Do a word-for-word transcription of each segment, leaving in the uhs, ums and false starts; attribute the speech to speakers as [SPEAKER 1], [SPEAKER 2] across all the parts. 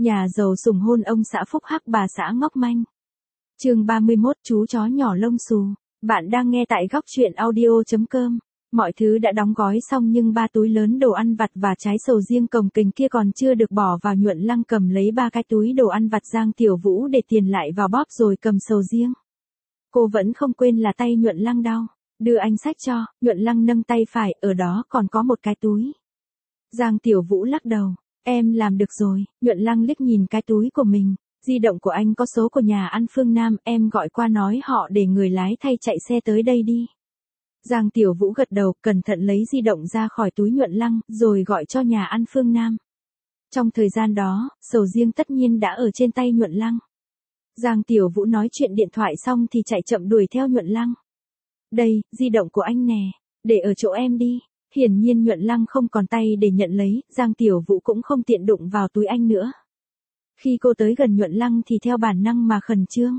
[SPEAKER 1] Nhà giàu sủng hôn ông xã phúc hắc bà xã ngốc manh. Chương ba mươi mốt, chú chó nhỏ lông xù. Bạn đang nghe tại góc truyện audio chấm com. Mọi thứ đã đóng gói xong nhưng ba túi lớn đồ ăn vặt và trái sầu riêng cồng kềnh kia còn chưa được bỏ vào. Nhuận Lăng cầm lấy ba cái túi đồ ăn vặt Giang Tiểu Vũ để tiền lại vào bóp rồi cầm sầu riêng. Cô vẫn không quên là tay Nhuận Lăng đau. Đưa anh xách cho, Nhuận Lăng nâng tay phải, ở đó còn có một cái túi. Giang Tiểu Vũ lắc đầu. Em làm được rồi. Nhuận Lăng liếc nhìn cái túi của mình. Di động của anh có số của nhà ăn Phương Nam, em gọi qua nói họ để người lái thay chạy xe tới đây đi. Giang Tiểu Vũ gật đầu, cẩn thận lấy di động ra khỏi túi Nhuận Lăng, rồi gọi cho nhà ăn Phương Nam. Trong thời gian đó, sầu riêng tất nhiên đã ở trên tay Nhuận Lăng. Giang Tiểu Vũ nói chuyện điện thoại xong thì chạy chậm đuổi theo Nhuận Lăng. Đây, di động của anh nè, để ở chỗ em đi. Hiển nhiên Nhuận Lăng không còn tay để nhận lấy, Giang Tiểu Vũ cũng không tiện đụng vào túi anh nữa. Khi cô tới gần Nhuận Lăng thì theo bản năng mà khẩn trương.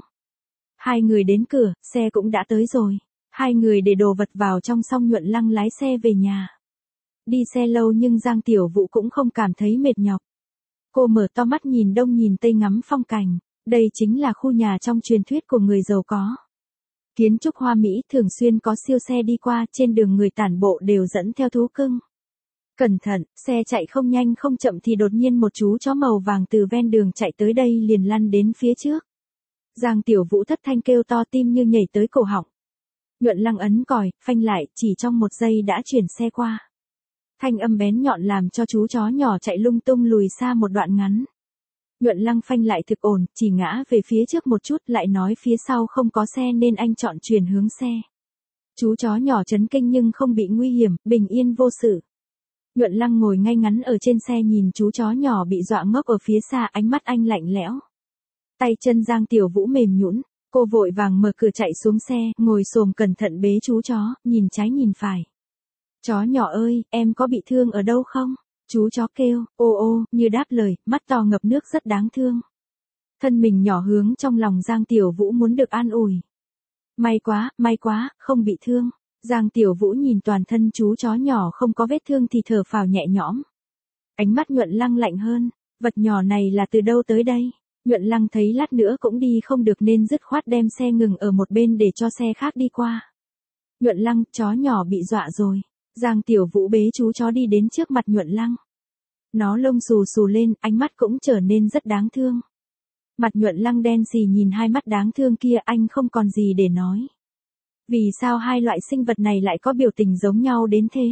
[SPEAKER 1] Hai người đến cửa, xe cũng đã tới rồi. Hai người để đồ vật vào trong xong Nhuận Lăng lái xe về nhà. Đi xe lâu nhưng Giang Tiểu Vũ cũng không cảm thấy mệt nhọc. Cô mở to mắt nhìn đông nhìn tây ngắm phong cảnh. Đây chính là khu nhà trong truyền thuyết của người giàu có. Kiến trúc hoa mỹ, thường xuyên có siêu xe đi qua, trên đường người tản bộ đều dẫn theo thú cưng. Cẩn thận, xe chạy không nhanh không chậm thì đột nhiên một chú chó màu vàng từ ven đường chạy tới đây liền lăn đến phía trước. Giang Tiểu Vũ thất thanh kêu to, tim như nhảy tới cổ họng. Nhuận Lăng ấn còi, phanh lại, chỉ trong một giây đã chuyển xe qua. Thanh âm bén nhọn làm cho chú chó nhỏ chạy lung tung lùi xa một đoạn ngắn. Nhuận Lăng phanh lại thực ổn, chỉ ngã về phía trước một chút, lại nói phía sau không có xe nên anh chọn chuyển hướng xe. Chú chó nhỏ chấn kinh nhưng không bị nguy hiểm, bình yên vô sự. Nhuận Lăng ngồi ngay ngắn ở trên xe nhìn chú chó nhỏ bị dọa ngốc ở phía xa, ánh mắt anh lạnh lẽo. Tay chân Giang Tiểu Vũ mềm nhũn, cô vội vàng mở cửa chạy xuống xe, ngồi xổm cẩn thận bế chú chó, nhìn trái nhìn phải. Chó nhỏ ơi, em có bị thương ở đâu không? Chú chó kêu, ô ô, như đáp lời, mắt to ngập nước rất đáng thương. Thân mình nhỏ hướng trong lòng Giang Tiểu Vũ muốn được an ủi. May quá, may quá, không bị thương. Giang Tiểu Vũ nhìn toàn thân chú chó nhỏ không có vết thương thì thở phào nhẹ nhõm. Ánh mắt Nhuận Lăng lạnh hơn, vật nhỏ này là từ đâu tới đây? Nhuận Lăng thấy lát nữa cũng đi không được nên dứt khoát đem xe ngừng ở một bên để cho xe khác đi qua. Nhuận Lăng, chó nhỏ bị dọa rồi. Giang Tiểu Vũ bế chú chó đi đến trước mặt Nhuận Lăng. Nó lông xù xù lên, ánh mắt cũng trở nên rất đáng thương. Mặt Nhuận Lăng đen xì nhìn hai mắt đáng thương kia, anh không còn gì để nói. Vì sao hai loại sinh vật này lại có biểu tình giống nhau đến thế?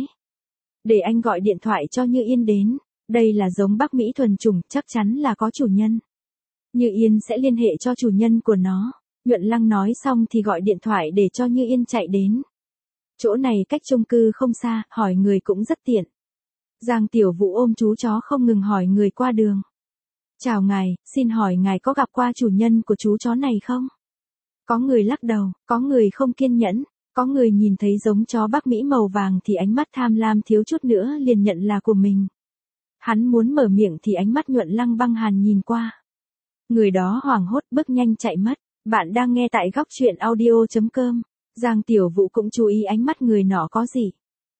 [SPEAKER 1] Để anh gọi điện thoại cho Như Yên đến. Đây là giống Bắc Mỹ thuần chủng, chắc chắn là có chủ nhân. Như Yên sẽ liên hệ cho chủ nhân của nó. Nhuận Lăng nói xong thì gọi điện thoại để cho Như Yên chạy đến. Chỗ này cách chung cư không xa, hỏi người cũng rất tiện. Giang Tiểu Vũ ôm chú chó không ngừng hỏi người qua đường. Chào ngài, xin hỏi ngài có gặp qua chủ nhân của chú chó này không? Có người lắc đầu, có người không kiên nhẫn, có người nhìn thấy giống chó Bắc Mỹ màu vàng thì ánh mắt tham lam thiếu chút nữa liền nhận là của mình. Hắn muốn mở miệng thì ánh mắt Nhuận Lăng băng hàn nhìn qua. Người đó hoảng hốt bước nhanh chạy mất. Bạn đang nghe tại góc truyện audio chấm com. Giang Tiểu Vũ cũng chú ý ánh mắt người nọ có gì.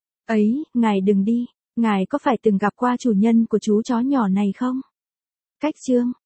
[SPEAKER 1] Ấy, ngài đừng đi, ngài có phải từng gặp qua chủ nhân của chú chó nhỏ này không? Cách chương,